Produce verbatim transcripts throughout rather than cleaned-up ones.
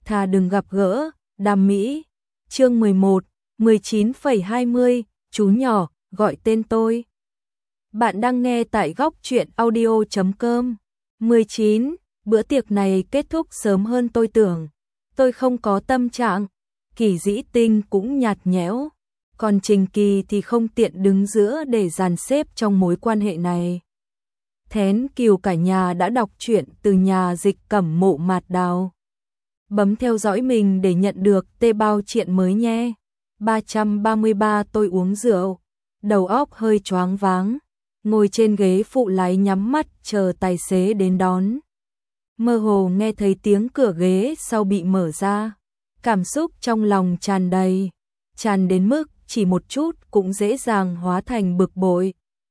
thà đừng gặp gỡ, đam mỹ. Chương mười một, mười chín phẩy hai mươi, chú nhỏ, gọi tên tôi. Bạn đang nghe tại góc truyện audio chấm com. mười chín, bữa tiệc này kết thúc sớm hơn tôi tưởng. Tôi không có tâm trạng, Kỳ Dĩ Tinh cũng nhạt nhẽo, còn Trình Kỳ thì không tiện đứng giữa để dàn xếp trong mối quan hệ này. Thén Kiều cả nhà đã đọc truyện từ nhà dịch Cẩm Mộ Mạt Đào. Bấm theo dõi mình để nhận được tê bao truyện mới nhé. ba trăm ba mươi ba tôi uống rượu, đầu óc hơi choáng váng, ngồi trên ghế phụ lái nhắm mắt chờ tài xế đến đón. Mơ hồ nghe thấy tiếng cửa ghế sau bị mở ra, cảm xúc trong lòng tràn đầy, tràn đến mức chỉ một chút cũng dễ dàng hóa thành bực bội.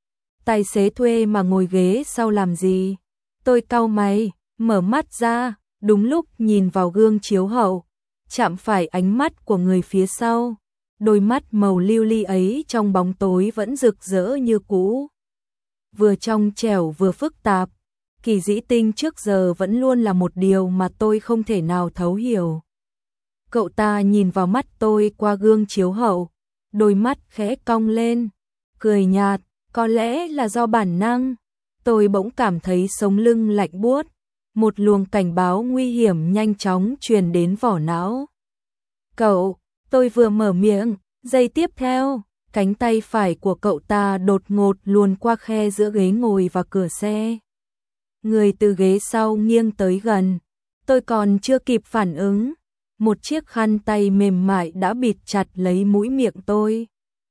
Tài xế thuê mà ngồi ghế sau làm gì? Tôi cau mày, mở mắt ra, đúng lúc nhìn vào gương chiếu hậu, chạm phải ánh mắt của người phía sau. Đôi mắt màu lưu ly ấy trong bóng tối vẫn rực rỡ như cũ, vừa trong trẻo vừa phức tạp. Kỳ Dĩ Tinh trước giờ vẫn luôn là một điều mà tôi không thể nào thấu hiểu. Cậu ta nhìn vào mắt tôi qua gương chiếu hậu, đôi mắt khẽ cong lên, cười nhạt, có lẽ là do bản năng. Tôi bỗng cảm thấy sống lưng lạnh buốt, một luồng cảnh báo nguy hiểm nhanh chóng truyền đến vỏ não. Cậu, tôi vừa mở miệng, giây tiếp theo, cánh tay phải của cậu ta đột ngột luồn qua khe giữa ghế ngồi và cửa xe. Người từ ghế sau nghiêng tới gần, tôi còn chưa kịp phản ứng, một chiếc khăn tay mềm mại đã bịt chặt lấy mũi miệng tôi.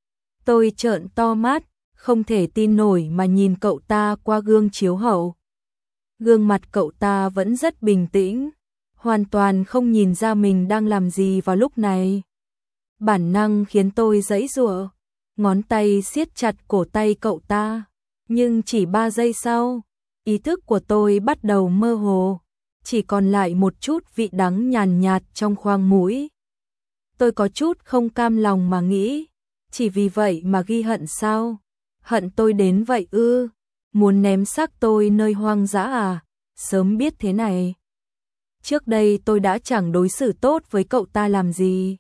Tôi trợn to mắt, không thể tin nổi mà nhìn cậu ta qua gương chiếu hậu. Gương mặt cậu ta vẫn rất bình tĩnh, hoàn toàn không nhìn ra mình đang làm gì vào lúc này. Bản năng khiến tôi giãy giụa, ngón tay siết chặt cổ tay cậu ta, nhưng chỉ ba giây sau, ý thức của tôi bắt đầu mơ hồ, chỉ còn lại một chút vị đắng nhàn nhạt trong khoang mũi. Tôi có chút không cam lòng mà nghĩ, chỉ vì vậy mà ghi hận sao? Hận tôi đến vậy ư? Muốn ném xác tôi nơi hoang dã à? Sớm biết thế này, trước đây tôi đã chẳng đối xử tốt với cậu ta làm gì.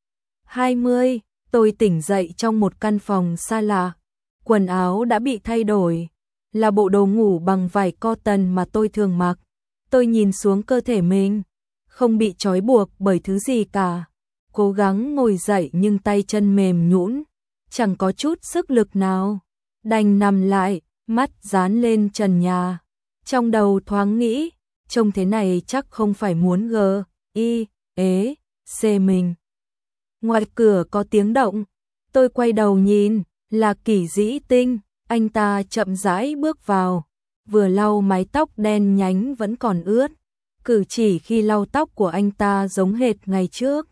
hai mươi, tôi tỉnh dậy trong một căn phòng xa lạ, quần áo đã bị thay đổi, là bộ đồ ngủ bằng vải cotton mà tôi thường mặc. Tôi nhìn xuống cơ thể mình, không bị trói buộc bởi thứ gì cả. Cố gắng ngồi dậy nhưng tay chân mềm nhũn, chẳng có chút sức lực nào. Đành nằm lại, mắt dán lên trần nhà. Trong đầu thoáng nghĩ, trông thế này chắc không phải muốn gờ, y, ế, xê mình. Ngoài cửa có tiếng động, tôi quay đầu nhìn, là Kỳ Dĩ Tinh, anh ta chậm rãi bước vào, vừa lau mái tóc đen nhánh vẫn còn ướt, cử chỉ khi lau tóc của anh ta giống hệt ngày trước.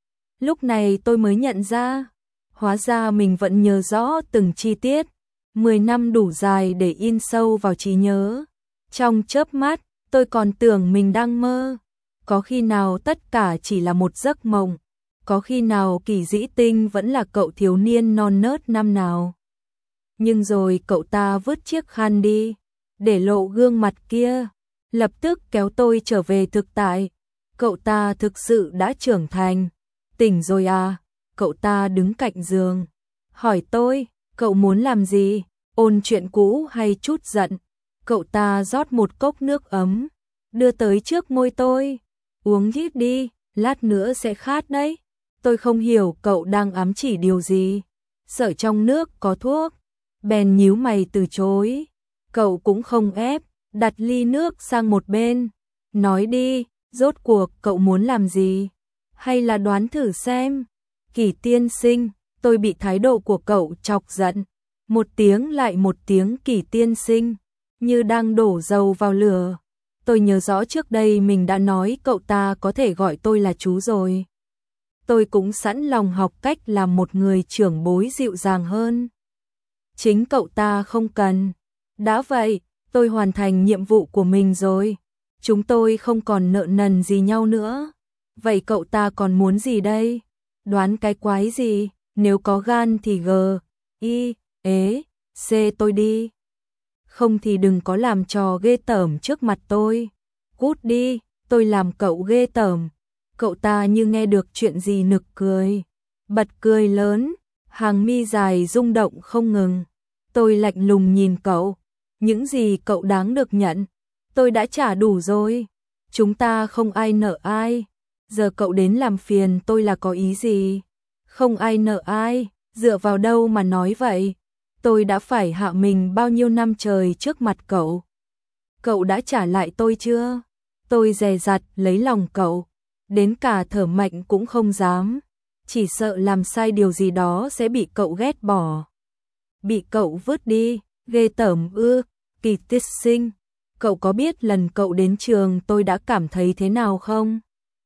Lúc này tôi mới nhận ra, hóa ra mình vẫn nhớ rõ từng chi tiết, mười năm đủ dài để in sâu vào trí nhớ. Trong chớp mắt, tôi còn tưởng mình đang mơ, có khi nào tất cả chỉ là một giấc mộng, có khi nào Kỳ Dĩ Tinh vẫn là cậu thiếu niên non nớt năm nào. Nhưng rồi cậu ta vứt chiếc khăn đi, để lộ gương mặt kia, lập tức kéo tôi trở về thực tại. Cậu ta thực sự đã trưởng thành. Tỉnh rồi à? Cậu ta đứng cạnh giường, hỏi tôi, cậu muốn làm gì? Ôn chuyện cũ hay chút giận? Cậu ta rót một cốc nước ấm, đưa tới trước môi tôi. Uống ít đi, lát nữa sẽ khát đấy. Tôi không hiểu cậu đang ám chỉ điều gì. Sợ trong nước có thuốc, bèn nhíu mày từ chối. Cậu cũng không ép, đặt ly nước sang một bên. Nói đi, rốt cuộc cậu muốn làm gì? Hay là đoán thử xem? Kỳ tiên sinh, tôi bị thái độ của cậu chọc giận. Một tiếng lại một tiếng Kỳ tiên sinh, như đang đổ dầu vào lửa. Tôi nhớ rõ trước đây mình đã nói cậu ta có thể gọi tôi là chú rồi. Tôi cũng sẵn lòng học cách làm một người trưởng bối dịu dàng hơn. Chính cậu ta không cần. Đã vậy, tôi hoàn thành nhiệm vụ của mình rồi. Chúng tôi không còn nợ nần gì nhau nữa. Vậy cậu ta còn muốn gì đây? Đoán cái quái gì? Nếu có gan thì g, y, ế, c tôi đi. Không thì đừng có làm trò ghê tởm trước mặt tôi. Cút đi, tôi làm cậu ghê tởm. Cậu ta như nghe được chuyện gì nực cười, bật cười lớn, hàng mi dài rung động không ngừng. Tôi lạnh lùng nhìn cậu, những gì cậu đáng được nhận, tôi đã trả đủ rồi. Chúng ta không ai nợ ai, giờ cậu đến làm phiền tôi là có ý gì? Không ai nợ ai, dựa vào đâu mà nói vậy? Tôi đã phải hạ mình bao nhiêu năm trời trước mặt cậu. Cậu đã trả lại tôi chưa? Tôi dè dặt lấy lòng cậu, đến cả thở mạnh cũng không dám, chỉ sợ làm sai điều gì đó sẽ bị cậu ghét bỏ. Bị cậu vứt đi, ghê tởm ư? Kỳ Tiết Sinh, cậu có biết lần cậu đến trường tôi đã cảm thấy thế nào không?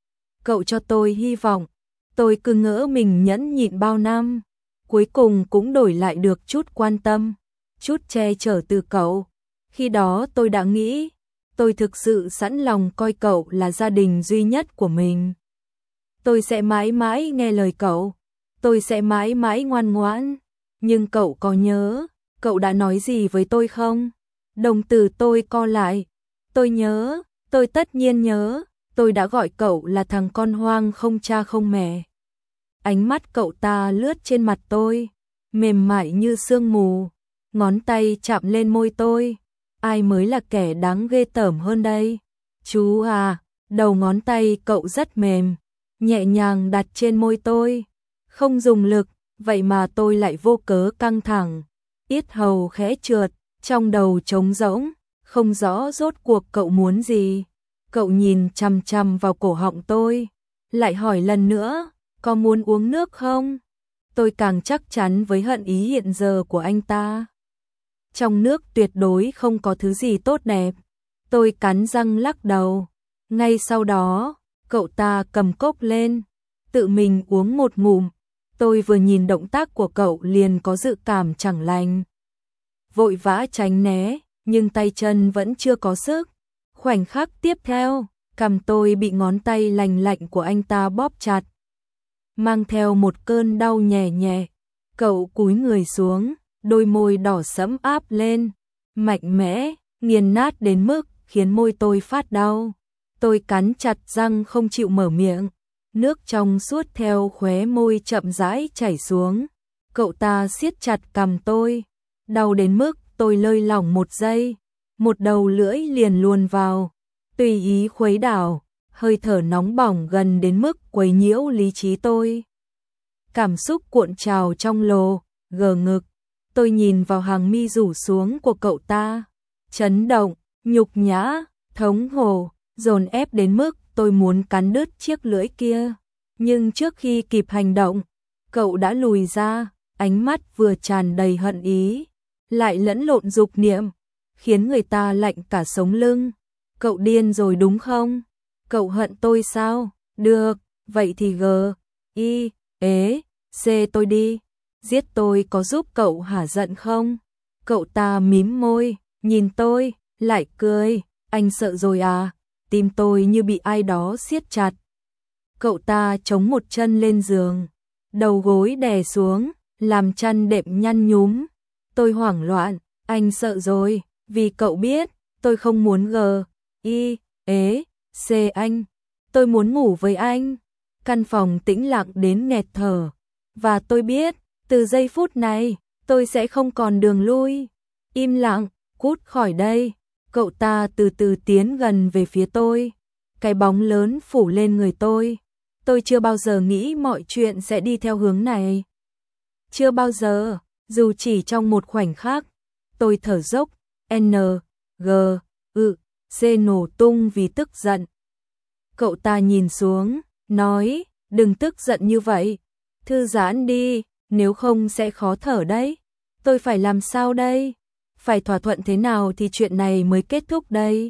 Cậu cho tôi hy vọng, tôi cứ ngỡ mình nhẫn nhịn bao năm, cuối cùng cũng đổi lại được chút quan tâm, chút che chở từ cậu. Khi đó tôi đã nghĩ, tôi thực sự sẵn lòng coi cậu là gia đình duy nhất của mình. Tôi sẽ mãi mãi nghe lời cậu, tôi sẽ mãi mãi ngoan ngoãn. Nhưng cậu có nhớ, cậu đã nói gì với tôi không? Đồng tử tôi co lại. Tôi nhớ, tôi tất nhiên nhớ, tôi đã gọi cậu là thằng con hoang không cha không mẹ. Ánh mắt cậu ta lướt trên mặt tôi, mềm mại như sương mù, ngón tay chạm lên môi tôi. Ai mới là kẻ đáng ghê tởm hơn đây? Chú à, đầu ngón tay cậu rất mềm, nhẹ nhàng đặt trên môi tôi, không dùng lực, vậy mà tôi lại vô cớ căng thẳng, yết hầu khẽ trượt, trong đầu trống rỗng, không rõ rốt cuộc cậu muốn gì. Cậu nhìn chằm chằm vào cổ họng tôi, lại hỏi lần nữa, có muốn uống nước không? Tôi càng chắc chắn với hận ý hiện giờ của anh ta. Trong nước tuyệt đối không có thứ gì tốt đẹp. Tôi cắn răng lắc đầu. Ngay sau đó, cậu ta cầm cốc lên, tự mình uống một ngụm. Tôi vừa nhìn động tác của cậu liền có dự cảm chẳng lành. Vội vã tránh né, nhưng tay chân vẫn chưa có sức. Khoảnh khắc tiếp theo, cằm tôi bị ngón tay lành lạnh của anh ta bóp chặt, mang theo một cơn đau nhẹ nhẹ. Cậu cúi người xuống, đôi môi đỏ sẫm áp lên, mạnh mẽ, nghiền nát đến mức khiến môi tôi phát đau. Tôi cắn chặt răng không chịu mở miệng, nước trong suốt theo khóe môi chậm rãi chảy xuống. Cậu ta siết chặt cằm tôi, đau đến mức tôi lơi lỏng một giây, một đầu lưỡi liền luồn vào, tùy ý khuấy đảo, hơi thở nóng bỏng gần đến mức quấy nhiễu lý trí tôi. Cảm xúc cuộn trào trong lồ, gờ ngực, tôi nhìn vào hàng mi rủ xuống của cậu ta, chấn động, nhục nhã, thống khổ, dồn ép đến mức tôi muốn cắn đứt chiếc lưỡi kia. Nhưng trước khi kịp hành động, cậu đã lùi ra, ánh mắt vừa tràn đầy hận ý, lại lẫn lộn dục niệm, khiến người ta lạnh cả sống lưng. Cậu điên rồi đúng không? Cậu hận tôi sao? Được, vậy thì g, i, ế, c tôi đi. Giết tôi có giúp cậu hả giận không? Cậu ta mím môi, nhìn tôi, lại cười. Anh sợ rồi à? Tim tôi như bị ai đó siết chặt. Cậu ta chống một chân lên giường, đầu gối đè xuống, làm chăn đệm nhăn nhúm. Tôi hoảng loạn, anh sợ rồi, vì cậu biết, tôi không muốn g, i, ế, c anh. Tôi muốn ngủ với anh. Căn phòng tĩnh lặng đến nghẹt thở. Và tôi biết, từ giây phút này, tôi sẽ không còn đường lui. Im lặng, cút khỏi đây. Cậu ta từ từ tiến gần về phía tôi. Cái bóng lớn phủ lên người tôi. Tôi chưa bao giờ nghĩ mọi chuyện sẽ đi theo hướng này. Chưa bao giờ, dù chỉ trong một khoảnh khắc. Tôi thở dốc, N, G, ư, C nổ tung vì tức giận. Cậu ta nhìn xuống, nói, đừng tức giận như vậy. Thư giãn đi, nếu không sẽ khó thở đấy. Tôi phải làm sao đây? Phải thỏa thuận thế nào thì chuyện này mới kết thúc đây?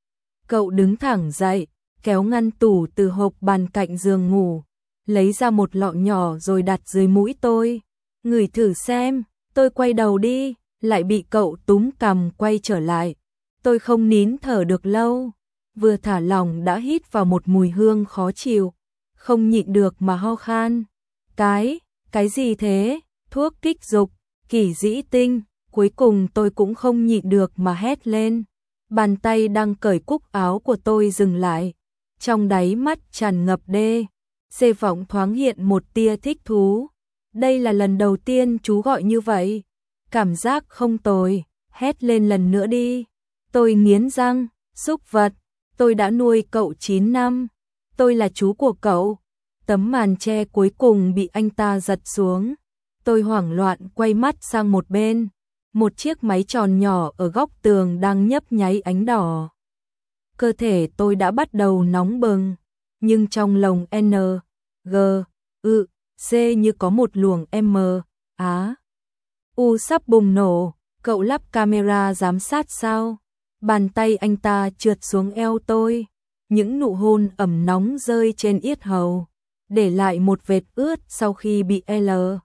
Cậu đứng thẳng dậy, kéo ngăn tủ từ hộp bàn cạnh giường ngủ, lấy ra một lọ nhỏ rồi đặt dưới mũi tôi. Ngửi thử xem. Tôi quay đầu đi, lại bị cậu túm cằm quay trở lại. Tôi không nín thở được lâu, vừa thả lỏng đã hít vào một mùi hương khó chịu, không nhịn được mà ho khan. Cái, cái gì thế? Thuốc kích dục, Kỷ Dĩ Tinh. Cuối cùng tôi cũng không nhịn được mà hét lên. Bàn tay đang cởi cúc áo của tôi dừng lại. Trong đáy mắt tràn ngập đê, xê vọng thoáng hiện một tia thích thú. Đây là lần đầu tiên chú gọi như vậy. Cảm giác không tồi, hét lên lần nữa đi. Tôi nghiến răng, xúc vật, tôi đã nuôi cậu chín năm. Tôi là chú của cậu. Tấm màn che cuối cùng bị anh ta giật xuống. Tôi hoảng loạn quay mắt sang một bên. Một chiếc máy tròn nhỏ ở góc tường đang nhấp nháy ánh đỏ. Cơ thể tôi đã bắt đầu nóng bừng, nhưng trong lồng N, G, U, C như có một luồng M, Á, U sắp bùng nổ. Cậu lắp camera giám sát sao? Bàn tay anh ta trượt xuống eo tôi. Những nụ hôn ẩm nóng rơi trên yết hầu, để lại một vệt ướt sau khi bị L,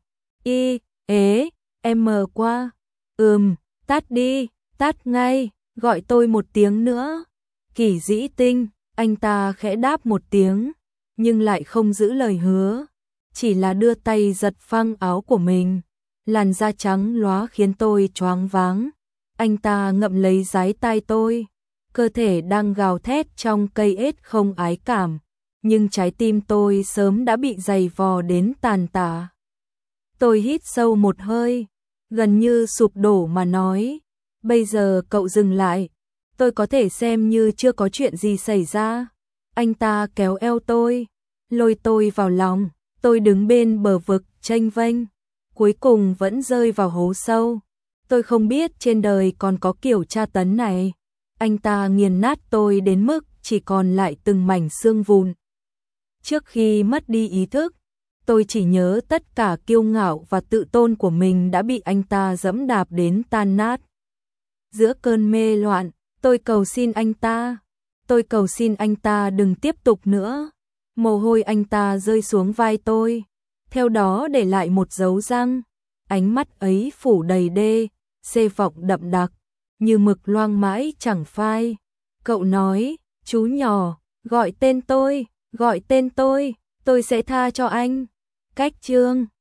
I, ế, M qua. Ừm, tát đi, tát ngay, gọi tôi một tiếng nữa. Kỷ Dĩ Tinh, anh ta khẽ đáp một tiếng, nhưng lại không giữ lời hứa, chỉ là đưa tay giật phăng áo của mình. Làn da trắng lóa khiến tôi choáng váng. Anh ta ngậm lấy dái tai tôi, cơ thể đang gào thét trong cây ết không ái cảm, nhưng trái tim tôi sớm đã bị giày vò đến tàn tả. Tôi hít sâu một hơi, gần như sụp đổ mà nói, bây giờ cậu dừng lại, tôi có thể xem như chưa có chuyện gì xảy ra. Anh ta kéo eo tôi, lôi tôi vào lòng, tôi đứng bên bờ vực chênh vênh, cuối cùng vẫn rơi vào hố sâu. Tôi không biết trên đời còn có kiểu tra tấn này. Anh ta nghiền nát tôi đến mức chỉ còn lại từng mảnh xương vụn. Trước khi mất đi ý thức, tôi chỉ nhớ tất cả kiêu ngạo và tự tôn của mình đã bị anh ta giẫm đạp đến tan nát. Giữa cơn mê loạn, tôi cầu xin anh ta, tôi cầu xin anh ta đừng tiếp tục nữa. Mồ hôi anh ta rơi xuống vai tôi, theo đó để lại một dấu răng. Ánh mắt ấy phủ đầy đê, xê vọng đậm đặc, như mực loang mãi chẳng phai. Cậu nói, chú nhỏ, gọi tên tôi, gọi tên tôi, tôi sẽ tha cho anh. Cách chương